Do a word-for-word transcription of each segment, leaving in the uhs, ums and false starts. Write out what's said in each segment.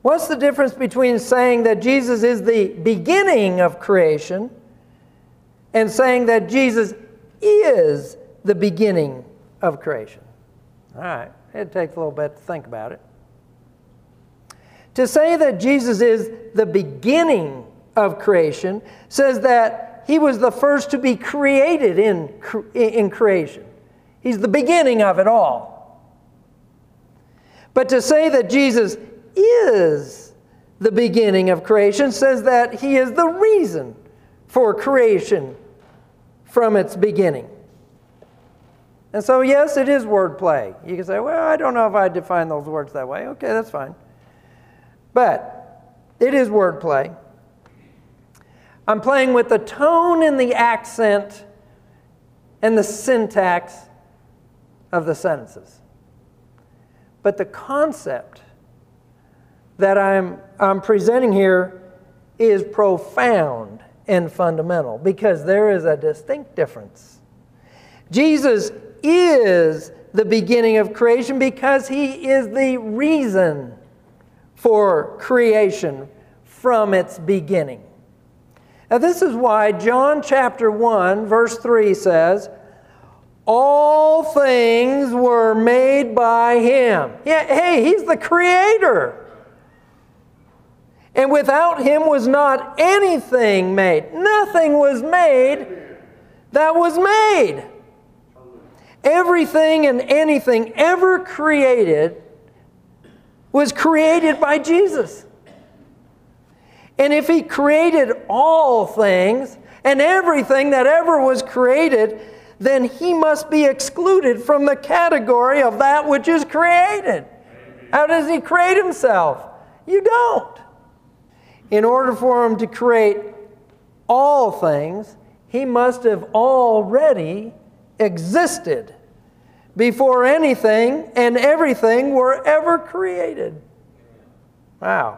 What's the difference between saying that Jesus is the beginning of creation and saying that Jesus is the beginning of creation? All right, it takes a little bit to think about it. To say that Jesus is the beginning of creation says that he was the first to be created in, in creation. He's the beginning of it all. But to say that Jesus is the beginning of creation says that he is the reason for creation from its beginning. And so, yes, it is wordplay. You can say, well, I don't know if I define those words that way. Okay, that's fine. But it is wordplay. I'm playing with the tone and the accent and the syntax of the sentences. But the concept that I'm, I'm presenting here is profound and fundamental because there is a distinct difference. Jesus is the beginning of creation because he is the reason for creation from its beginning. Now this is why John chapter one verse three says, all things were made by him. Yeah, hey, he's the creator. And without him was not anything made. Nothing was made that was made. Everything and anything ever created was created by Jesus. And if he created all things and everything that ever was created, then he must be excluded from the category of that which is created. How does he create himself? You don't. In order for him to create all things, he must have already existed before anything and everything were ever created. Wow.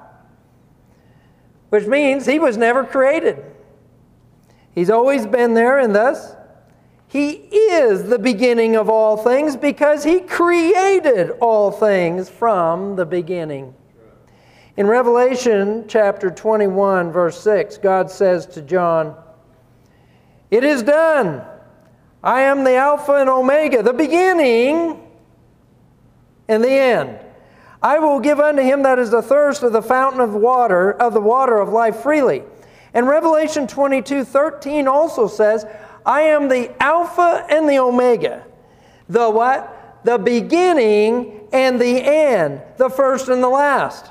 Which means he was never created. He's always been there, and thus he is the beginning of all things because he created all things from the beginning. In Revelation chapter twenty-one, verse six, God says to John, "It is done. I am the Alpha and Omega, the beginning and the end. I will give unto him that is athirst of the fountain of water, of the water of life freely." And Revelation twenty-two, thirteen also says, "I am the Alpha and the Omega." The what? The beginning and the end. The first and the last.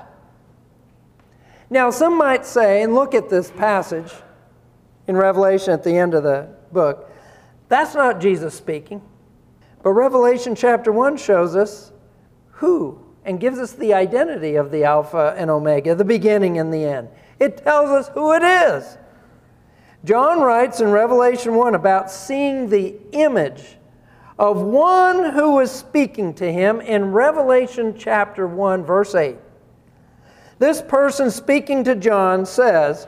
Now, some might say, and look at this passage in Revelation at the end of the book, that's not Jesus speaking. But Revelation chapter one shows us who and gives us the identity of the Alpha and Omega, the beginning and the end. It tells us who it is. John writes in Revelation one about seeing the image of one who was speaking to him in Revelation chapter one, verse eight. This person speaking to John says,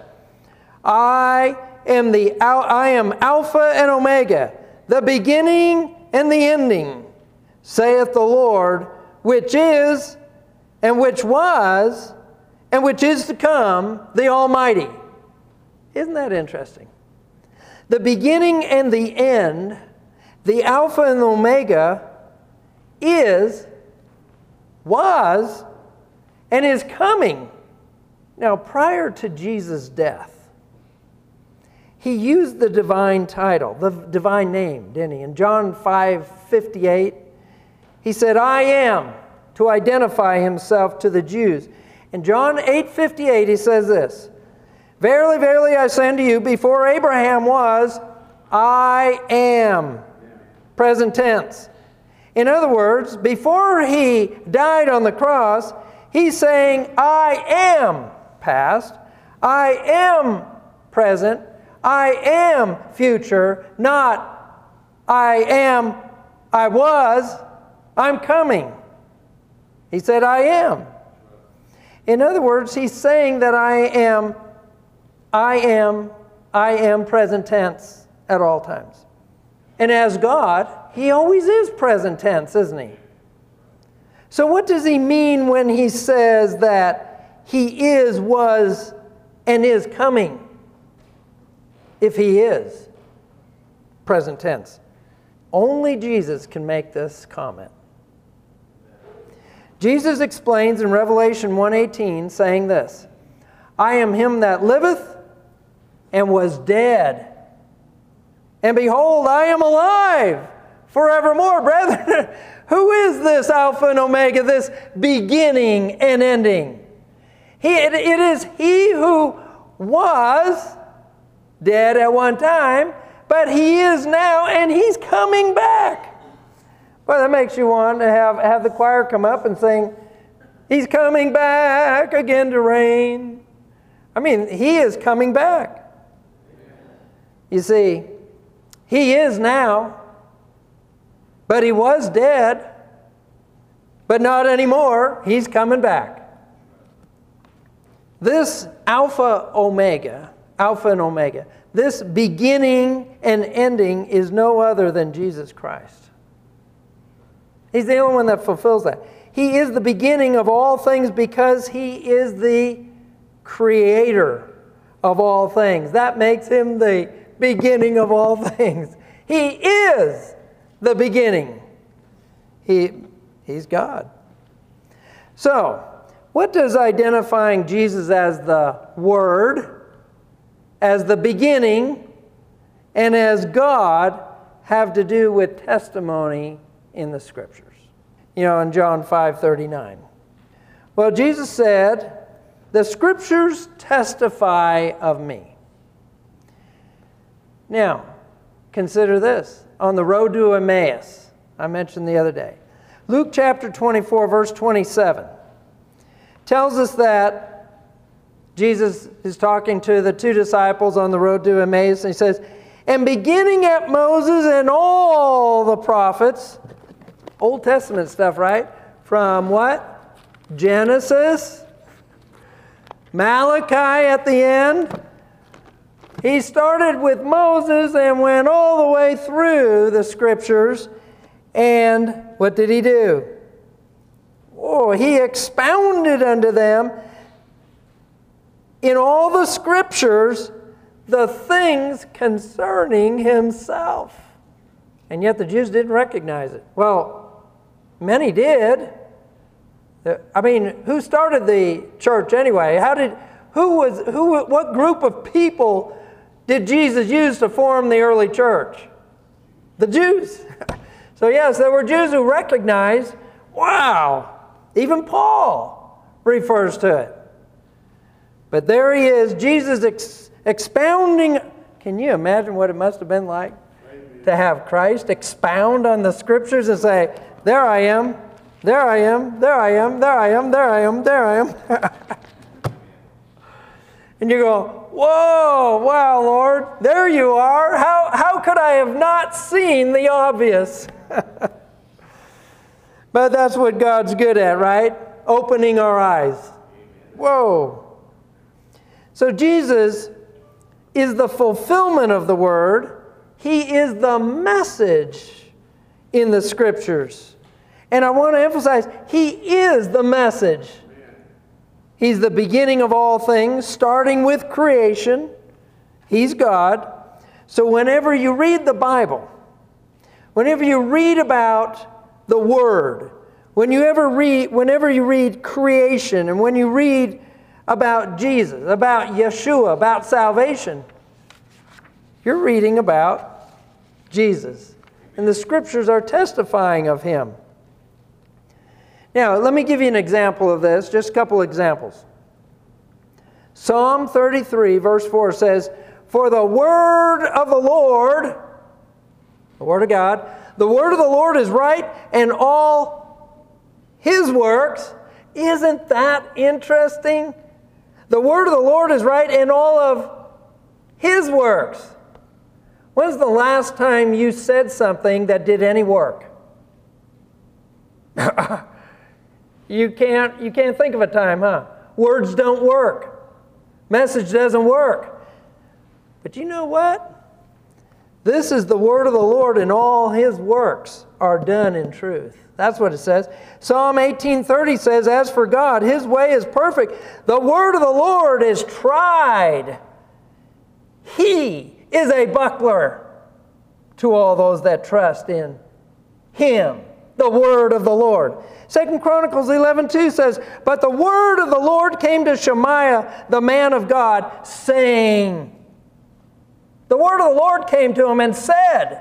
I am the I am Alpha and Omega, the beginning and the ending, saith the Lord, which is, and which was, and which is to come, the Almighty. Isn't that interesting? The beginning and the end, the Alpha and the Omega, is, was, and is coming. Now, prior to Jesus' death, he used the divine title, the divine name, didn't he? In John five fifty-eight, he said, I am, to identify himself to the Jews. In John eight fifty-eight, he says this, Verily, verily, I say unto you, before Abraham was, I am. Present tense. In other words, before he died on the cross, he's saying, I am past, I am present, I am future, not I am, I was, I'm coming. He said, I am. In other words, he's saying that I am, I am, I am present tense at all times. And as God, he always is present tense, isn't he? So what does he mean when he says that He is, was, and is coming. If He is. Present tense. Only Jesus can make this comment. Jesus explains in Revelation one eighteen, saying this, I am Him that liveth and was dead. And behold, I am alive forevermore. Brethren, who is this Alpha and Omega, this beginning and ending? He, it, it is He who was dead at one time, but He is now, and He's coming back. Well, that makes you want to have, have the choir come up and sing, He's coming back again to reign. I mean, He is coming back. You see, He is now, but He was dead, but not anymore. He's coming back. This Alpha Omega, Alpha and Omega, this beginning and ending is no other than Jesus Christ. He's the only one that fulfills that. He is the beginning of all things because He is the creator of all things. That makes Him the beginning of all things. He is the beginning. He, he's God. So, what does identifying Jesus as the Word, as the beginning, and as God have to do with testimony in the Scriptures? You know, in John five thirty-nine. Well, Jesus said, the Scriptures testify of me. Now, consider this. On the road to Emmaus, I mentioned the other day, Luke chapter twenty-four, verse twenty-seven, tells us that Jesus is talking to the two disciples on the road to Emmaus, and He says, and beginning at Moses and all the prophets, Old Testament stuff, right? From what? Genesis, Malachi at the end. He started with Moses and went all the way through the Scriptures. And what did He do? Oh, He expounded unto them in all the Scriptures the things concerning Himself. And yet the Jews didn't recognize it. Well, many did. I mean, who started the church anyway? How did, who was, who, what group of people did Jesus use to form the early church? The Jews. So yes, there were Jews who recognized, wow, even Paul refers to it. But there He is, Jesus ex- expounding. Can you imagine what it must have been like to have Christ expound on the Scriptures and say, there I am, there I am, there I am, there I am, there I am, there I am. And you go, whoa, wow, Lord, there you are. How, how could I have not seen the obvious? But that's what God's good at, right? Opening our eyes. Whoa. So Jesus is the fulfillment of the Word. He is the message in the Scriptures. And I want to emphasize, He is the message. He's the beginning of all things, starting with creation. He's God. So whenever you read the Bible, whenever you read about the Word, when you ever read, whenever you read creation, and when you read about Jesus, about Yeshua, about salvation, you're reading about Jesus. And the Scriptures are testifying of Him. Now, let me give you an example of this, just a couple examples. Psalm thirty-three, verse four says, for the word of the Lord, the Word of God, the word of the Lord is right, and all His works. Isn't that interesting? The word of the Lord is right, and all of His works. When's the last time you said something that did any work? You can't, you can't think of a time, huh? Words don't work. Message doesn't work. But you know what? This is the word of the Lord, and all his works are done in truth. That's what it says. Psalm eighteen thirty says, as for God, his way is perfect. The word of the Lord is tried. He is a buckler to all those that trust in him. The word of the Lord. Second Chronicles eleven two says, but the word of the Lord came to Shemaiah, the man of God, saying. The word of the Lord came to him and said.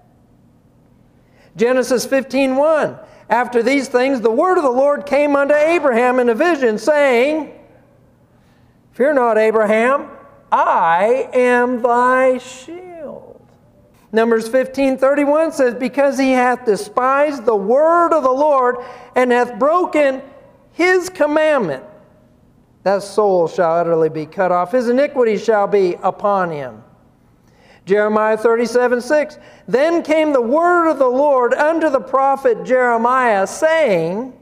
Genesis fifteen one. After these things, the word of the Lord came unto Abraham in a vision, saying, fear not, Abraham, I am thy shield. Numbers fifteen thirty-one says, because he hath despised the word of the Lord, and hath broken his commandment, that soul shall utterly be cut off. His iniquity shall be upon him. Jeremiah thirty-seven six. Then came the word of the Lord unto the prophet Jeremiah, saying,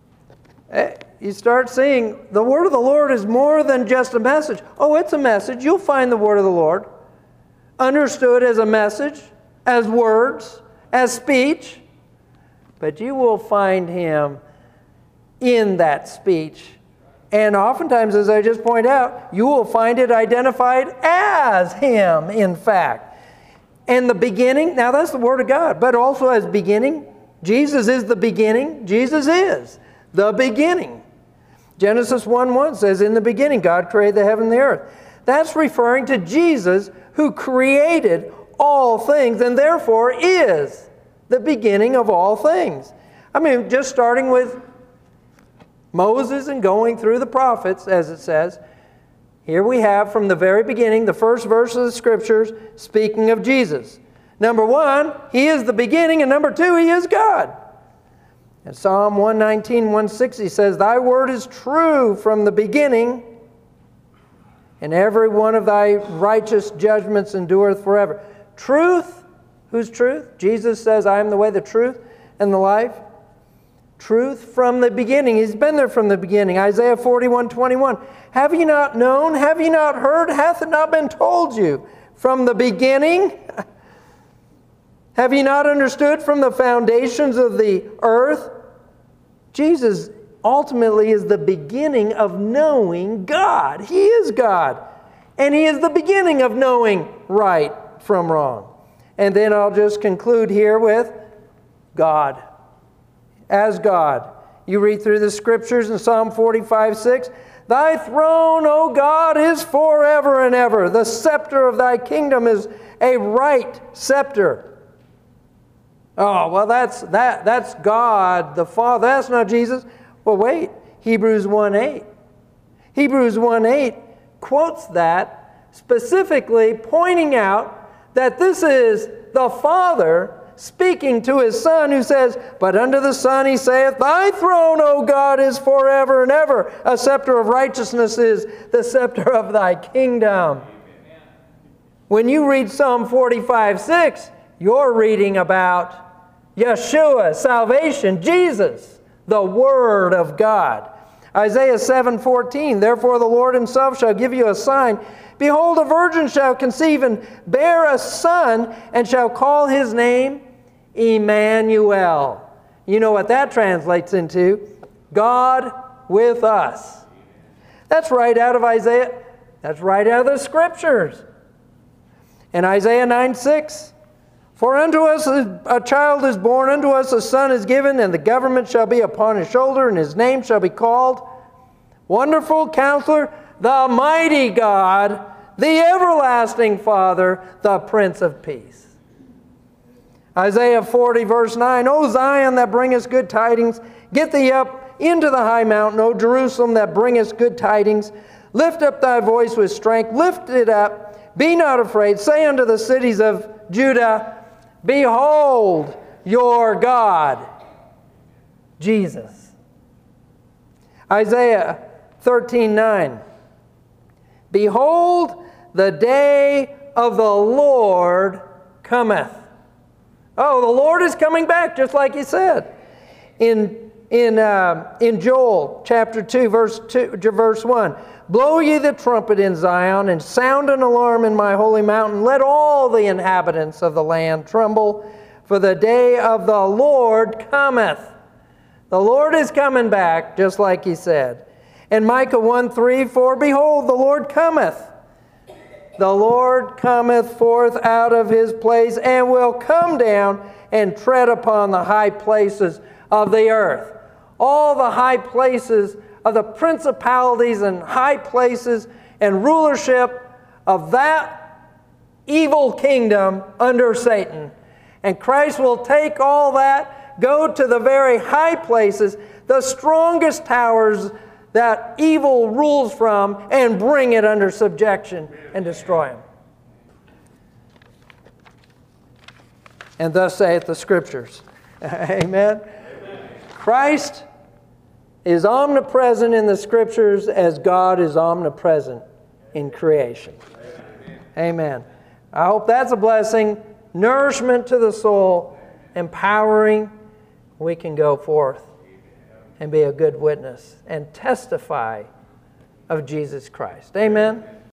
you start seeing the word of the Lord is more than just a message. Oh, it's a message. You'll find the word of the Lord understood as a message, as words, as speech. But you will find him in that speech. And oftentimes, as I just point out, you will find it identified as him, in fact. And the beginning, now that's the word of God, but also as beginning. Jesus is the beginning. Jesus is the beginning. Genesis one one says, in the beginning, God created the heaven and the earth. That's referring to Jesus, who created all things and therefore is the beginning of all things. I mean, just starting with Moses and going through the prophets, as it says, here we have from the very beginning, the first verse of the Scriptures, speaking of Jesus. Number one, he is the beginning, and number two, he is God. In Psalm one nineteen, one sixty says, thy word is true from the beginning, and every one of thy righteous judgments endureth forever. Truth, who's truth? Jesus says, I am the way, the truth, and the life. Truth from the beginning. He's been there from the beginning. Isaiah forty-one twenty-one. Have you not known? Have you not heard? Hath it not been told you from the beginning? Have you not understood from the foundations of the earth? Jesus ultimately is the beginning of knowing God. He is God. And he is the beginning of knowing right from wrong. And then I'll just conclude here with God. As God. You read through the Scriptures in Psalm forty-five six. Thy throne, O God, is forever and ever. The scepter of thy kingdom is a right scepter. Oh, well, that's that that's God the Father. That's not Jesus. Well, wait. Hebrews one eight. Hebrews one eight quotes that, specifically pointing out that this is the Father speaking to his Son, who says, but unto the Son he saith, thy throne, O God, is forever and ever. A scepter of righteousness is the scepter of thy kingdom. Amen. When you read Psalm forty-five six, you're reading about Yeshua, salvation, Jesus, the Word of God. Isaiah seven fourteen, therefore the Lord himself shall give you a sign. Behold, a virgin shall conceive and bear a son, and shall call his name Emmanuel. You know what that translates into? God with us. That's right out of Isaiah. That's right out of the Scriptures. In Isaiah nine six, for unto us a child is born, unto us a son is given, and the government shall be upon his shoulder, and his name shall be called Wonderful Counselor, the Mighty God, the Everlasting Father, the Prince of Peace. Isaiah forty verse nine, O Zion that bringest good tidings, get thee up into the high mountain, O Jerusalem that bringest good tidings. Lift up thy voice with strength, lift it up, be not afraid. Say unto the cities of Judah, behold your God, Jesus. Isaiah thirteen nine, behold, the day of the Lord cometh. Oh, the Lord is coming back, just like he said. In, in, uh, in Joel chapter two, verse two, verse one. Blow ye the trumpet in Zion, and sound an alarm in my holy mountain. Let all the inhabitants of the land tremble, for the day of the Lord cometh. The Lord is coming back, just like he said. And Micah one three, for behold, the Lord cometh. The Lord cometh forth out of his place, and will come down and tread upon the high places of the earth. All the high places of the principalities and high places and rulership of that evil kingdom under Satan. And Christ will take all that, go to the very high places, the strongest towers that evil rules from, and bring it under subjection and destroy him. And thus saith the Scriptures. Amen. Amen. Christ is omnipresent in the Scriptures as God is omnipresent in creation. Amen. Amen. I hope that's a blessing, nourishment to the soul, empowering. We can go forth and be a good witness and testify of Jesus Christ. Amen.